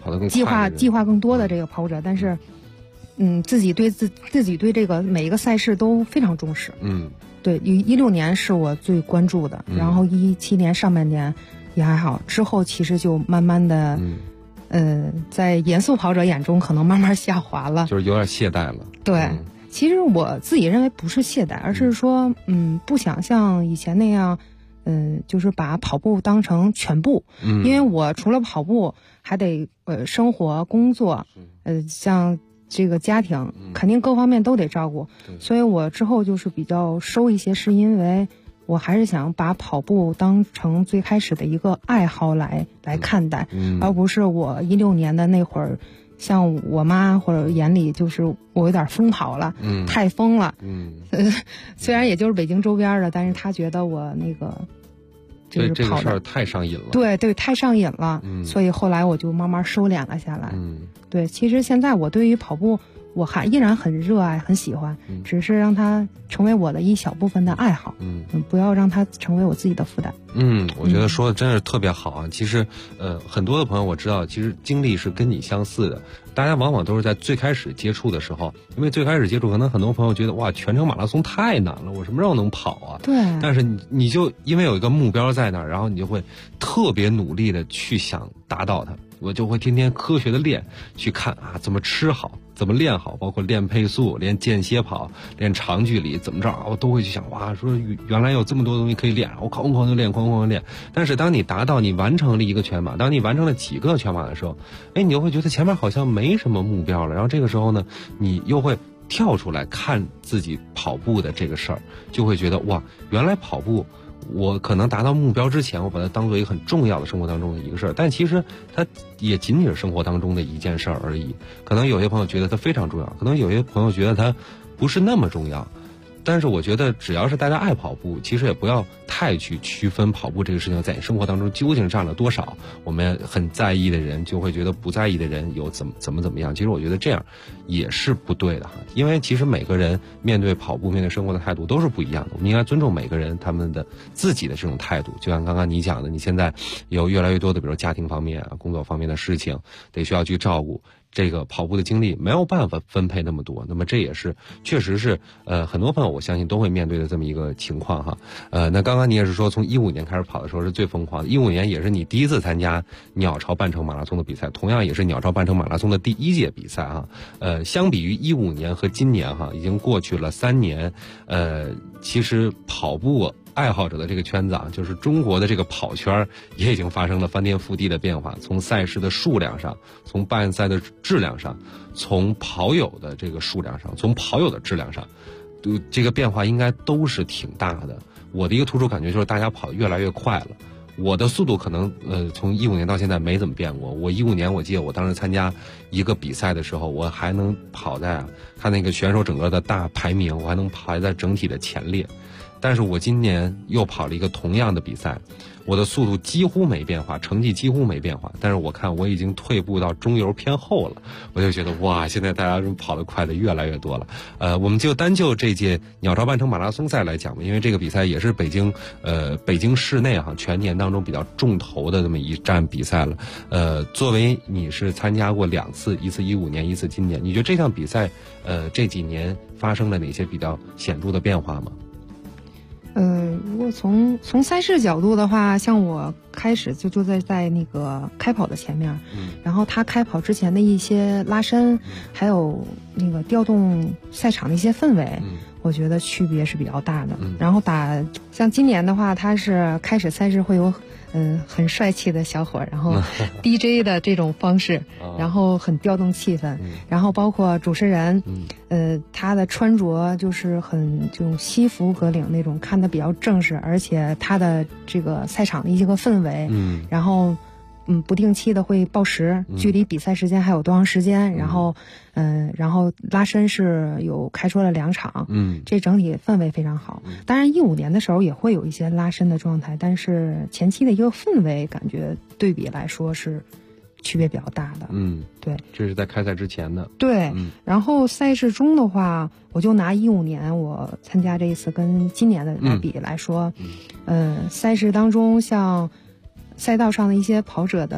跑得更快计划更多的这个跑者，但是自己对这个每一个赛事都非常重视。对，16年是我最关注的，然后17年上半年也还好，之后其实就慢慢的在严肃跑者眼中可能慢慢下滑了， 就是有点懈怠了。 对，其实我自己认为不是懈怠，而是说不想像以前那样就是把跑步当成全部，因为我除了跑步还得生活工作，像这个家庭肯定各方面都得照顾，所以我之后就是比较收一些，是因为我还是想把跑步当成最开始的一个爱好来看待，而不是我16年的那会儿，像我妈或者眼里就是我有点疯跑了，太疯了，虽然也就是北京周边的，但是她觉得我那个就是这个事儿太上瘾了， 对，太上瘾了，所以后来我就慢慢收敛了下来。对，其实现在我对于跑步我还依然很热爱很喜欢，只是让它成为我的一小部分的爱好，不要让它成为我自己的负担。 我觉得说的真是特别好啊。其实很多的朋友我知道其实经历是跟你相似的，大家往往都是在最开始接触的时候，因为最开始接触可能很多朋友觉得哇全程马拉松太难了，我什么时候能跑啊？ 对， 但是你就因为有一个目标在那儿，然后你就会特别努力的去想达到它。我就会天天科学的练，去看啊怎么吃好，怎么练好，包括练配速、练间歇跑、练长距离，怎么着我都会去想，哇，说原来有这么多东西可以练，我哐哐的练，哐哐的练。但是当你完成了一个全马，当你完成了几个全马的时候，你就会觉得前面好像没什么目标了，然后这个时候呢，你又会跳出来看自己跑步的这个事儿，就会觉得哇，原来跑步我可能达到目标之前，我把它当做一个很重要的生活当中的一个事儿，但其实它也仅仅是生活当中的一件事儿而已。可能有些朋友觉得它非常重要，可能有些朋友觉得它不是那么重要。但是我觉得只要是大家爱跑步，其实也不要太去区分跑步这个事情在你生活当中究竟占了多少。我们很在意的人就会觉得不在意的人有怎么样，其实我觉得这样也是不对的哈。因为其实每个人面对跑步面对生活的态度都是不一样的，我们应该尊重每个人他们的自己的这种态度。就像刚刚你讲的，你现在有越来越多的比如家庭方面工作方面的事情得需要去照顾，这个跑步的精力没有办法分配那么多，那么这也是确实是很多朋友我相信都会面对的这么一个情况哈。那刚刚你也是说从15年开始跑的时候是最疯狂的，15年也是你第一次参加鸟巢半程马拉松的比赛，同样也是鸟巢半程马拉松的第1届比赛哈。相比于15年和今年哈，已经过去了3年，其实跑步爱好者的这个圈子啊，就是中国的这个跑圈也已经发生了翻天覆地的变化，从赛事的数量上，从办赛的质量上，从跑友的这个数量上，从跑友的质量上，这个变化应该都是挺大的。我的一个突出感觉就是大家跑越来越快了。我的速度可能从15年到现在没怎么变过。我15年我记得我当时参加一个比赛的时候，我还能跑在看那个选手整个的大排名，我还能排在整体的前列。但是我今年又跑了一个同样的比赛，我的速度几乎没变化，成绩几乎没变化，但是我看我已经退步到中游偏后了，我就觉得哇，现在大家跑得快的越来越多了。我们就单就这届鸟巢半程马拉松赛来讲吧，因为这个比赛也是北京市内哈全年当中比较重头的这么一站比赛了。作为你是参加过2次，一次15年，一次今年，你觉得这项比赛这几年发生了哪些比较显著的变化吗？ 如果从赛事角度的话，像我开始就在那个开跑的前面，然后他开跑之前的一些拉伸，还有那个调动赛场的一些氛围，我觉得区别是比较大的。然后像今年的话，他是开始赛事会有很帅气的小伙，然后 DJ 的这种方式，然后很调动气氛，然后包括主持人，他的穿着就是很这种西服革领那种，看得比较正式，而且他的这个赛场的一个氛围，然后不定期的会报时，距离比赛时间还有多长时间，然后拉伸是有开出了2场，这整体氛围非常好。当然15年的时候也会有一些拉伸的状态，但是前期的一个氛围感觉对比来说是区别比较大的。对， 这是在开赛之前的。 对，然后赛事中的话，我就拿15年我参加这一次跟今年的来比来说，赛事当中像赛道上的一些跑者的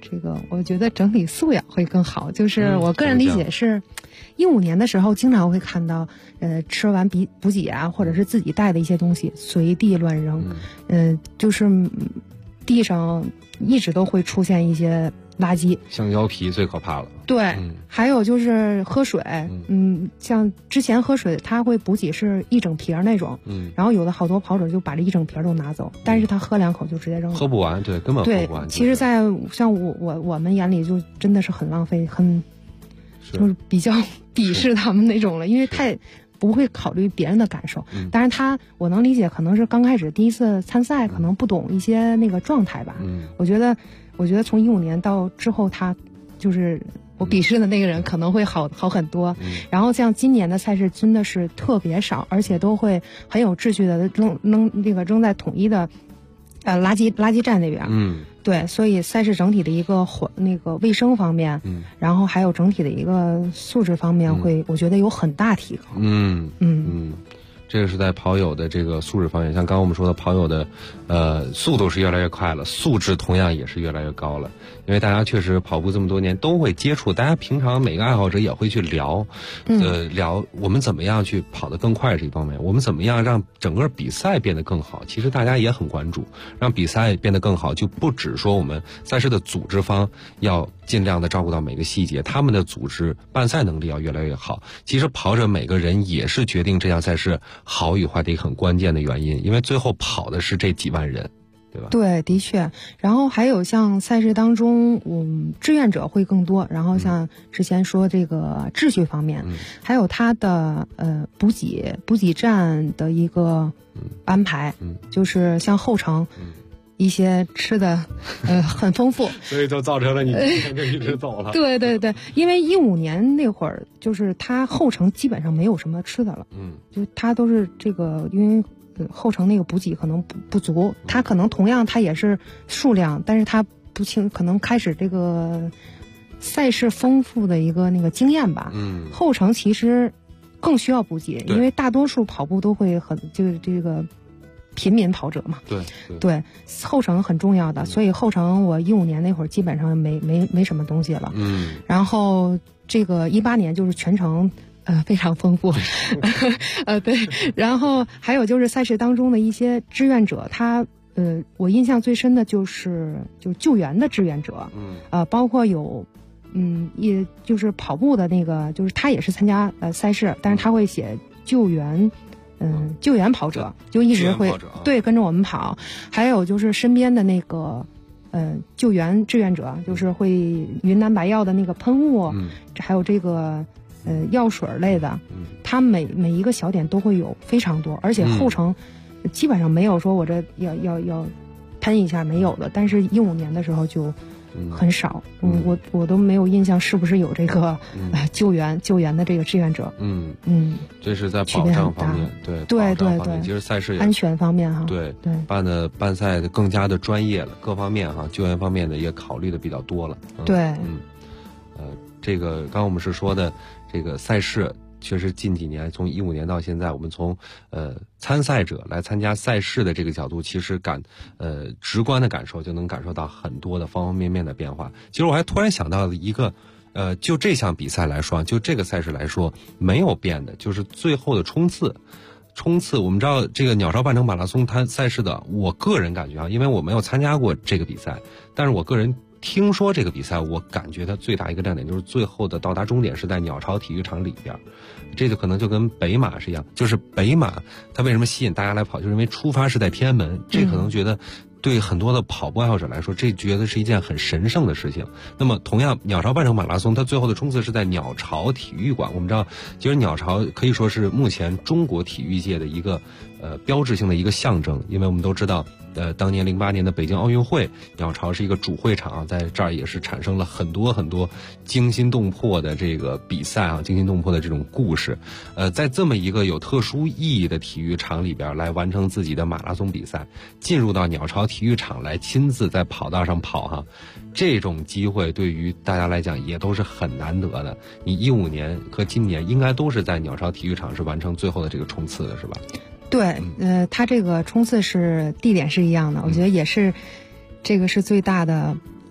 这个我觉得整体素养会更好。就是我个人理解是，15年的时候经常会看到，吃完补给啊，或者是自己带的一些东西随地乱扔，就是地上一直都会出现一些垃圾。 橡胶皮最可怕了。 对，还有就是喝水，像之前喝水，它会补给是一整瓶那种，然后有的好多跑者就把这一整瓶都拿走，但是他喝2口就直接扔了， 喝不完，对，根本喝不完。 其实，在像我们眼里，就真的是很浪费，就是比较鄙视他们那种了，因为太不会考虑别人的感受。当然我能理解，可能是刚开始第一次参赛，可能不懂一些那个状态吧。我觉得从15年到之后，他就是我鄙视的那个人可能会好很多。然后像今年的赛事真的是特别少，而且都会很有秩序的扔在统一的垃圾站那边。对，所以赛事整体的一个卫生方面，然后还有整体的一个素质方面我觉得有很大提高。 这个是在跑友的这个素质方面，像刚刚我们说的，跑友的速度是越来越快了，素质同样也是越来越高了。因为大家确实跑步这么多年都会接触，大家平常每个爱好者也会去聊我们怎么样去跑得更快这一方面，我们怎么样让整个比赛变得更好。其实大家也很关注，让比赛变得更好，就不只说我们赛事的组织方要尽量的照顾到每个细节，他们的组织办赛能力要越来越好。其实跑者每个人也是决定这项赛事好与坏的一个很关键的原因，因为最后跑的是这几万人，对吧？ 对，的确。然后还有像赛事当中，志愿者会更多。然后像之前说这个秩序方面，还有它的补给站的一个安排，就是像后程。一些吃的很丰富， 所以就造成了你今天就一直走了。 对对对，因为15年那会儿，就是它后程基本上没有什么吃的了，就它都是这个，因为后程那个补给可能不足，它可能同样它也是数量，但是它不清，可能开始这个赛事丰富的一个那个经验吧。后程其实更需要补给，因为大多数跑步都会就是这个。平民跑者嘛，对，后程很重要的，所以后程我15年那会儿基本上没什么东西了。然后这个18年就是全程非常丰富，对，然后还有就是赛事当中的一些志愿者，他我印象最深的就是救援的志愿者，包括有也就是跑步的那个，就是他也是参加赛事，但是他会写救援跑者，就一直会对跟着我们跑。还有就是身边的那个救援志愿者，就是会云南白药的那个喷雾，还有这个药水类的，它每一个小点都会有非常多，而且后程基本上没有说我这要喷一下没有的，但是15年的时候就很少，我都没有印象是不是有这个救援的这个志愿者。 这是在保障方面， 对， 其实赛事也安全方面哈， 对办赛更加的专业了，各方面哈，救援方面的也考虑的比较多了。 对， 这个刚刚我们是说的这个赛事。确实近几年从15年到现在，我们从参赛者来参加赛事的这个角度，其实直观的感受就能感受到很多的方方面面的变化。其实我还突然想到了一个就这项比赛来说，就这个赛事来说没有变的，就是最后的冲刺。我们知道这个鸟巢半程马拉松它赛事的，我个人感觉因为我没有参加过这个比赛，但是我个人听说这个比赛，我感觉它最大一个亮点就是最后的到达终点是在鸟巢体育场里边，这就可能就跟北马是一样，就是北马它为什么吸引大家来跑，就是因为出发是在天安门，这可能觉得对很多的跑步爱好者来说，这觉得是一件很神圣的事情。那么同样鸟巢半程马拉松它最后的冲刺是在鸟巢体育馆，我们知道其实鸟巢可以说是目前中国体育界的一个标志性的一个象征，因为我们都知道当年08年的北京奥运会，鸟巢是一个主会场，在这儿也是产生了很多很多惊心动魄的这个比赛惊心动魄的这种故事。在这么一个有特殊意义的体育场里边来完成自己的马拉松比赛，进入到鸟巢体育场来亲自在跑道上跑这种机会对于大家来讲也都是很难得的。你15年和今年应该都是在鸟巢体育场是完成最后的这个冲刺的，是吧？ 对，它这个冲刺是地点是一样的，我觉得也是这个是最大的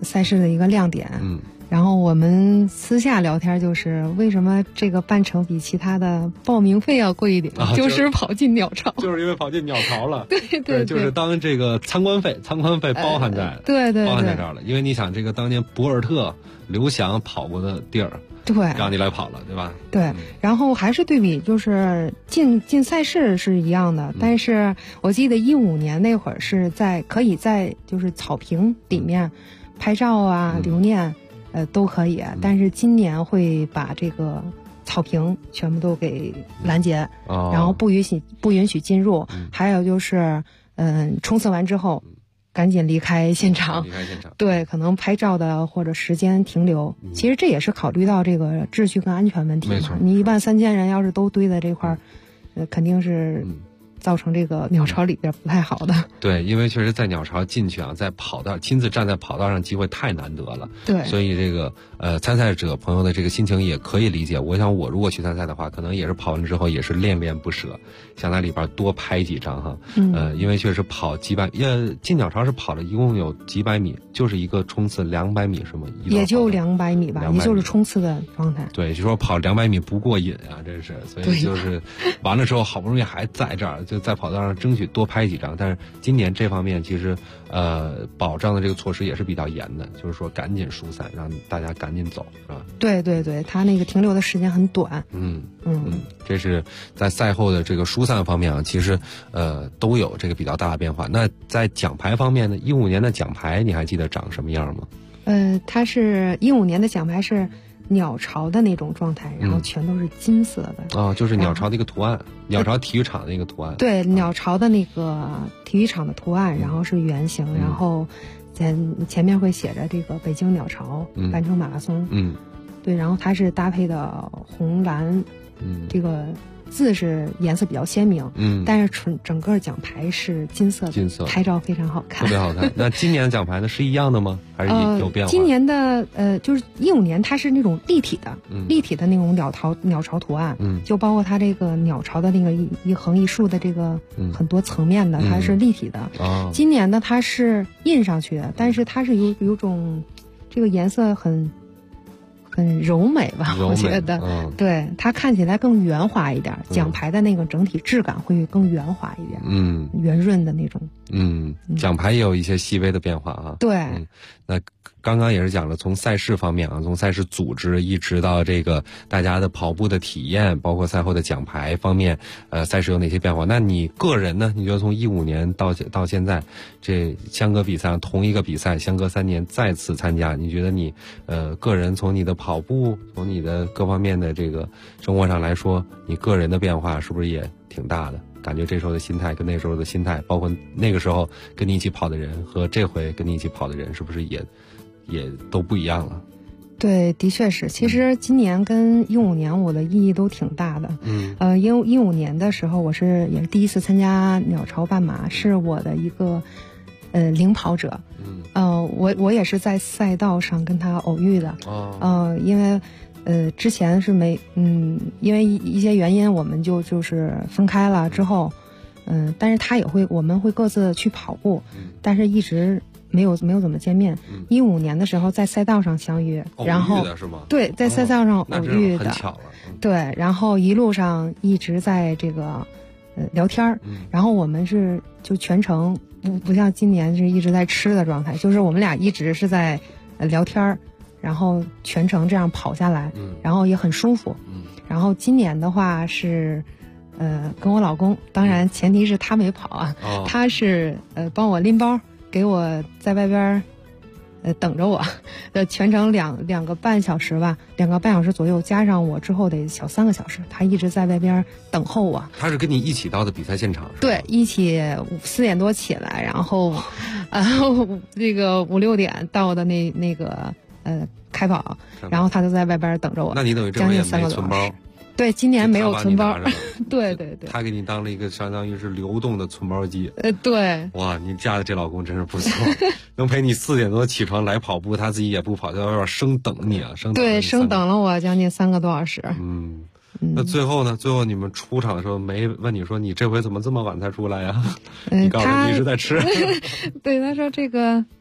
赛事的一个亮点。然后我们私下聊天，就是为什么这个半程比其他的报名费要贵一点，就是跑进鸟巢， 就是因为跑进鸟巢了。 对， 就是当这个参观费包含在， 对， 包含在这儿了。因为你想，这个当年博尔特、刘翔跑过的地儿， 对， 让你来跑了，对吧？ 对，然后还是对比，就是进赛事是一样的，但是我记得15年那会儿是可以在就是草坪里面拍照啊、留念。都可以，但是今年会把这个草坪全部都给拦截，然后不允许进入。还有就是，冲刺完之后，赶紧离开现场。对，可能拍照的或者时间停留，其实这也是考虑到这个秩序跟安全问题嘛。你13000人要是都堆在这块儿，肯定是。造成这个鸟巢里边不太好的。 对，因为确实在鸟巢进去啊，在跑道亲自站在跑道上机会太难得了。 对， 所以这个参赛者朋友的这个心情也可以理解。我想我如果去参赛的话，可能也是跑完之后也是恋恋不舍，想在里边多拍几张哈。因为确实跑几百，进鸟巢是跑了一共有几百米，就是一个冲刺200米是吗？ 也就200米吧，也就是冲刺的状态。 对，就说跑200米不过瘾啊，真是。所以就是完了之后，好不容易还在这儿。就在跑道上争取多拍几张，但是今年这方面其实保障的这个措施也是比较严的，就是说赶紧疏散，让大家赶紧走，是吧？ 对，他那个停留的时间很短。 这是在赛后的这个疏散方面啊，其实都有这个比较大的变化。那在奖牌方面呢，15年的奖牌你还记得长什么样吗？ 它是15年的奖牌是鸟巢的那种状态，然后全都是金色的。 就是鸟巢的一个图案，鸟巢体育场的那个图案。 对，鸟巢的那个体育场的图案，然后是圆形，然后前面会写着这个北京鸟巢半程马拉松。对，然后它是搭配的红蓝，这个字是颜色比较鲜明，但是整个奖牌是金色的，拍照非常好看， 特别好看。那今年的奖牌呢是一样的吗？还是有变化？ 今年的就是15年，它是那种立体的那种鸟巢图案，就包括它这个鸟巢的那个一横一竖的这个很多层面的，它是立体的。今年呢，它是印上去的，但是它是有种这个颜色很柔美吧，我觉得，对，它看起来更圆滑一点，奖牌的那个整体质感会更圆滑一点，圆润的那种。 奖牌也有一些细微的变化啊。 对， 那刚刚也是讲了，从赛事方面啊，从赛事组织一直到这个大家的跑步的体验，包括赛后的奖牌方面，赛事有哪些变化？那你个人呢？你觉得从15年到现在，这相隔比赛同一个比赛相隔3年再次参加，你觉得你个人从你的跑步，从你的各方面的这个生活上来说，你个人的变化是不是也挺大的？感觉这时候的心态跟那时候的心态，包括那个时候跟你一起跑的人和这回跟你一起跑的人，是不是也都不一样了？ 对，的确是。其实今年跟15年我的意义都挺大的。因为15年的时候也是第一次参加鸟巢半马，是我的一个领跑者。我也是在赛道上跟他偶遇的。因为之前是因为一些原因，我们就是分开了之后，但是我们会各自去跑步，但是一直没有怎么见面。15年的时候在赛道上相遇，然后是吗？ 对，在赛道上偶遇的， 很巧了。 对，然后一路上一直在这个聊天，然后我们是就全程不像今年是一直在吃的状态，就是我们俩一直是在聊天。然后全程这样跑下来，然后也很舒服。然后今年的话是，跟我老公，当然前提是他没跑啊，他是帮我拎包，给我在外边等着我，全程两个半小时吧，2个半小时左右，加上我之后得小3个小时，他一直在外边等候我。 他是跟你一起到的比赛现场？ 对，一起4点多起来，然后这个5、6点到的那个。开跑，然后他就在外边等着我。 那你等于这回也没存包？ 对，今年没有存包。对， 他给你当了一个相当于是流动的存包机。 对。 哇，你嫁的这老公真是不错，能陪你4点多起床来跑步，他自己也不跑，在外边生等你啊，生等了我将近3个多小时。 那最后呢？最后你们出场的时候没问你说你这回怎么这么晚才出来呀？你告诉他你是在吃。 对，他说这个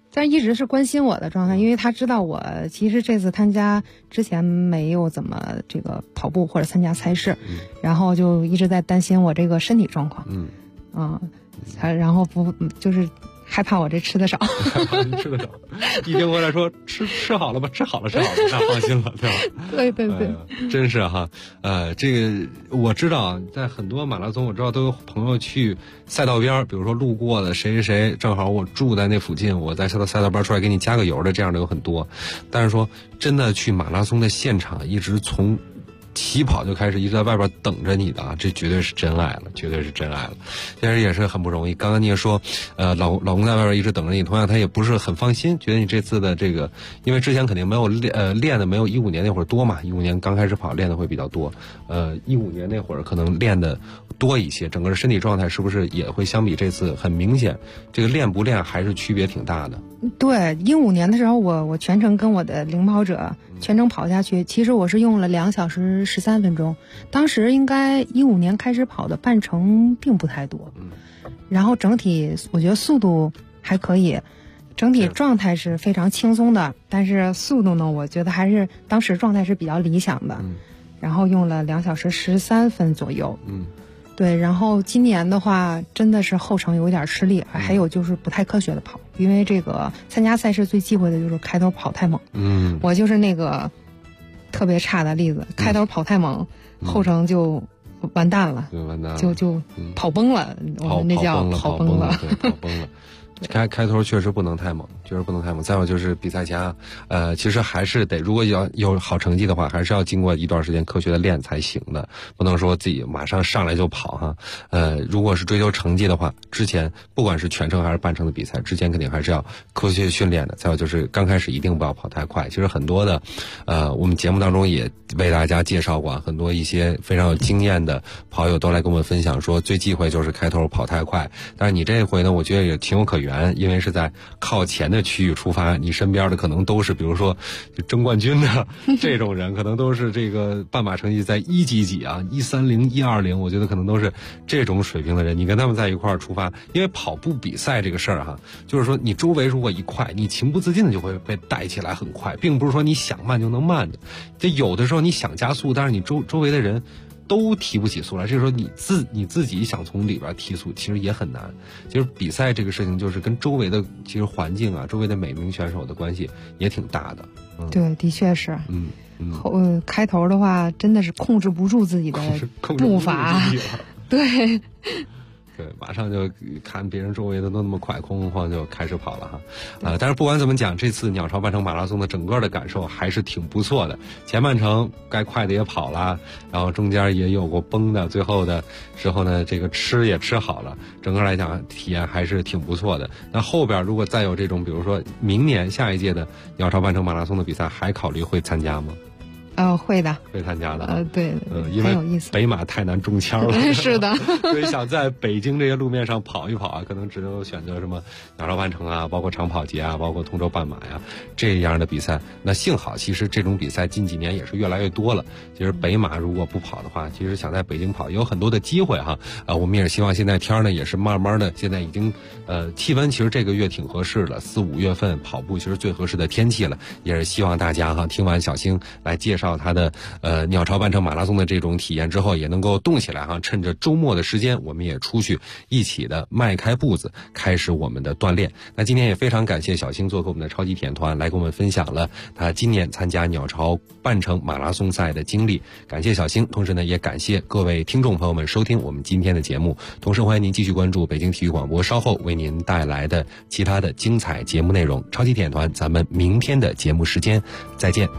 但是一直是关心我的状态，因为他知道我其实这次参加之前没有怎么这个跑步或者参加赛事，然后就一直在担心我这个身体状况，然后就是害怕我这吃的少， 吃的少，一听回来说吃好了吧，吃好了，那放心了，对吧？ 对， 真是哈，这个我知道，在很多马拉松，我知道都有朋友去赛道边，比如说路过的谁，正好我住在那附近，我在赛道边出来给你加个油的，这样的有很多。但是说真的去马拉松的现场，一直从起跑就开始一直在外边等着你的啊，这绝对是真爱了，绝对是真爱了。其实也是很不容易。刚刚你也说，老公在外边一直等着你，同样他也不是很放心，觉得你这次的这个，因为之前肯定没有练的没有15年那会儿多嘛，15年刚开始跑练的会比较多，15年那会儿可能练的多一些，整个身体状态是不是也会相比这次很明显，这个练不练还是区别挺大的？ 对，15年的时候我全程跟我的领跑者全程跑下去，其实我是用了2小时13分钟，当时应该15年开始跑的半程并不太多，然后整体我觉得速度还可以，整体状态是非常轻松的，但是速度呢，我觉得还是当时状态是比较理想的，然后用了2小时13分左右，对，然后今年的话真的是后程有点吃力，还有就是不太科学的跑，因为这个参加赛事最忌讳的就是开头跑太猛，我就是那个特别差的例子，开头跑太猛，后程就完蛋了，就跑崩了，我们那叫跑崩了， 跑崩了。开头确实不能太猛，再有就是比赛前其实还是得，如果要有好成绩的话，还是要经过一段时间科学的练才行的，不能说自己马上上来就跑哈。如果是追求成绩的话，之前不管是全程还是半程的比赛，之前肯定还是要科学训练的。再有就是刚开始一定不要跑太快。其实很多的我们节目当中也为大家介绍过，很多一些非常有经验的跑友都来跟我们分享说，最忌讳就是开头跑太快。但是你这一回呢，我觉得也情有可原。因为是在靠前的区域出发，你身边的可能都是比如说争冠军的这种人，可能都是这个半马成绩在1几啊，130、120，我觉得可能都是这种水平的人，你跟他们在一块儿出发，因为跑步比赛这个事儿哈，就是说你周围如果一快，你情不自禁的就会被带起来很快，并不是说你想慢就能慢的，这有的时候你想加速，但是你周围的人都提不起速来，这时候你自己想从里边提速，其实也很难。其实比赛这个事情就是跟周围的其实环境啊，周围的每名选手的关系也挺大的。 对，的确是。开头的话真的是控制不住自己的步伐，对。 对，马上就看别人周围的都那么快，哐哐哐就开始跑了哈，但是不管怎么讲，这次鸟巢半程马拉松的整个的感受还是挺不错的。前半程该快的也跑了，然后中间也有过崩的，最后的时候呢，这个吃也吃好了，整个来讲体验还是挺不错的。那后边如果再有这种，比如说明年下一届的鸟巢半程马拉松的比赛，还考虑会参加吗？ 会的， 会参加的。 对， 因为北马太难中签了。 是的， 所以想在北京这些路面上跑一跑啊，可能只能选择什么鸟巢半程啊，包括长跑节啊，包括通州半马呀这样的比赛。那幸好，其实这种比赛近几年也是越来越多了。其实北马如果不跑的话，其实想在北京跑有很多的机会哈。我们也希望现在天呢也是慢慢的，现在已经气温其实这个月挺合适了，4、5月份跑步其实最合适的天气了。也是希望大家哈，听完小星来介绍他的鸟巢半程马拉松的这种体验之后，也能够动起来哈。趁着周末的时间，我们也出去一起的迈开步子，开始我们的锻炼。那今天也非常感谢小星做客我们的超级体验团，来跟我们分享了他今年参加鸟巢半程马拉松赛的经历。感谢小星，同时呢，也感谢各位听众朋友们收听我们今天的节目。同时欢迎您继续关注北京体育广播稍后为您带来的其他的精彩节目内容。超级体验团，咱们明天的节目时间再见。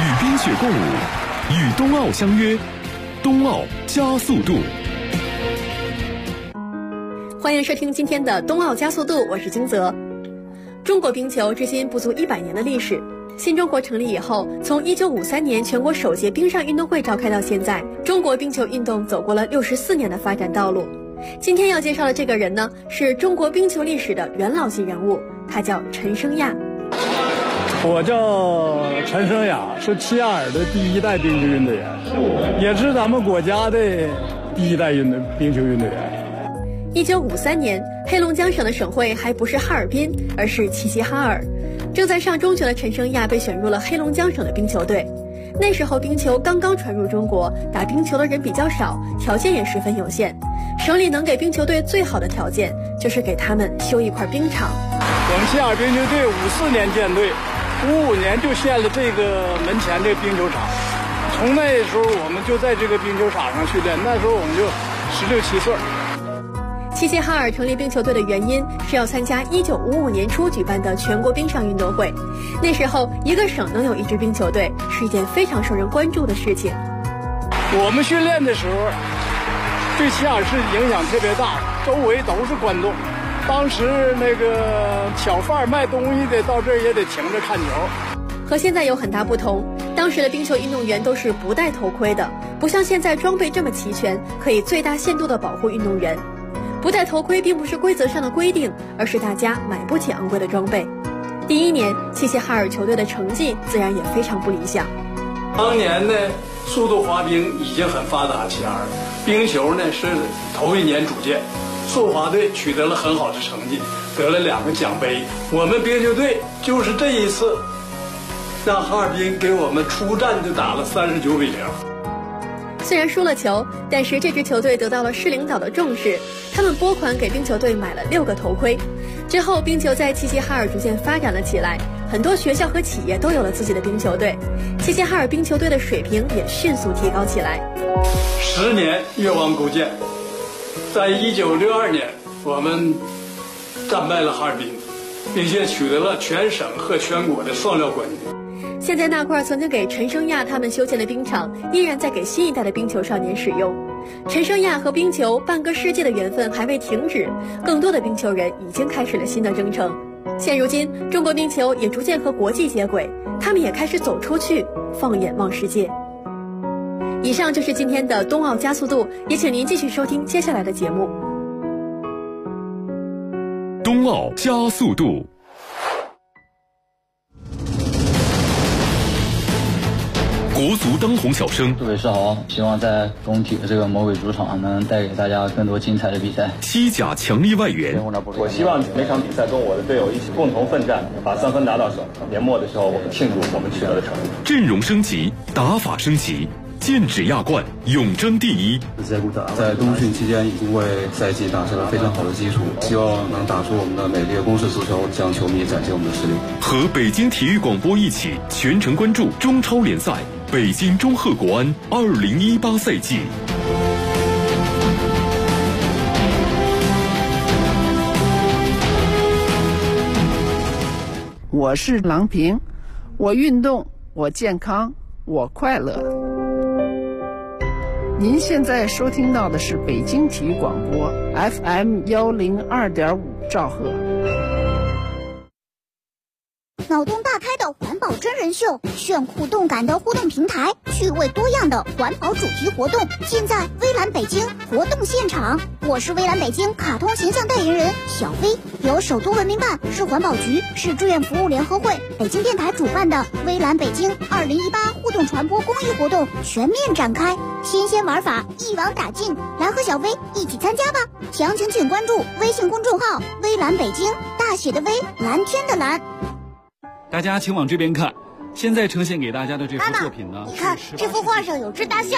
共舞与冬奥相约，冬奥加速度。 欢迎收听今天的冬奥加速度，我是金泽。中国冰球至今不足100年的历史。新中国成立以后，从1953年全国首届冰上运动会召开到现在，中国冰球运动走过了64年的发展道路。今天要介绍的这个人呢，是中国冰球历史的元老级人物，他叫陈生亚。 我叫陈生亚，是齐齐哈尔的第1代冰球运动员，也是咱们国家的第1代冰球运动员。 1953年，黑龙江省的省会还不是哈尔滨，而是齐齐哈尔。正在上中学的陈生亚被选入了黑龙江省的冰球队。那时候冰球刚刚传入中国，打冰球的人比较少，条件也十分有限。省里能给冰球队最好的条件，就是给他们修一块冰场。 我们齐齐哈尔冰球队54年建队，55年就建了这个门前这冰球场。从那时候我们就在这个冰球场上训练，那时候我们就16、17岁。 齐齐哈尔成立冰球队的原因是要参加1955年初举办的全国冰上运动会。那时候一个省能有一支冰球队是一件非常受人关注的事情。 我们训练的时候对齐齐哈尔市影响特别大，周围都是观众。当时那个小贩卖东西的到这儿也得停着看球。 和现在有很大不同，当时的冰球运动员都是不戴头盔的，不像现在装备这么齐全，可以最大限度地保护运动员。不戴头盔并不是规则上的规定，而是大家买不起昂贵的装备。第1年，齐齐哈尔球队的成绩自然也非常不理想。 当年呢，速度滑冰已经很发达起来了，冰球呢是头1年组建，速滑队取得了很好的成绩，得了2个奖杯。我们冰球队就是这一次，让哈尔滨给我们出战就打了39比0。 虽然输了球，但是这支球队得到了市领导的重视，他们拨款给冰球队买了6个头盔。之后，冰球在齐齐哈尔逐渐发展了起来，很多学校和企业都有了自己的冰球队，齐齐哈尔冰球队的水平也迅速提高起来。 10年越王勾践，在1962年，我们战败了哈尔滨，并且取得了全省和全国的双料冠军。 现在那块曾经给陈生亚他们修建的冰场，依然在给新一代的冰球少年使用。陈生亚和冰球半个世纪的缘分还未停止，更多的冰球人已经开始了新的征程。现如今，中国冰球也逐渐和国际接轨，他们也开始走出去，放眼望世界。以上就是今天的冬奥加速度，也请您继续收听接下来的节目。 冬奥加速度。国足当红小生， 杜伟世豪，希望在工体的这个魔鬼主场能带给大家更多精彩的比赛。 西甲强力外援， 我希望每场比赛跟我的队友一起共同奋战，把3分拿到手。年末的时候，我们庆祝我们取得的成绩。 阵容升级，打法升级，剑指亚冠，永争第1。 在冬训期间已经为赛季打下了非常好的基础，希望能打出我们的美丽的攻势足球，向球迷展现我们的实力。 和北京体育广播一起全程关注中超联赛北京中赫国安2018赛季。 我是郎平，我运动，我健康，我快乐。您现在收听到的是北京体育广播 FM 102.5兆赫。 脑洞大开的环保真人秀，炫酷动感的互动平台，趣味多样的环保主题活动，尽在微蓝北京活动现场。我是微蓝北京卡通形象代言人小薇，由首都文明办、市环保局、市志愿服务联合会、北京电台主办的微蓝北京2018互动传播公益活动全面展开，新鲜玩法一网打尽，来和小薇一起参加吧！详情请关注微信公众号微蓝北京，大写的微，蓝天的蓝。 大家请往这边看，现在呈现给大家的这幅作品呢， 你看这幅画上有只大象。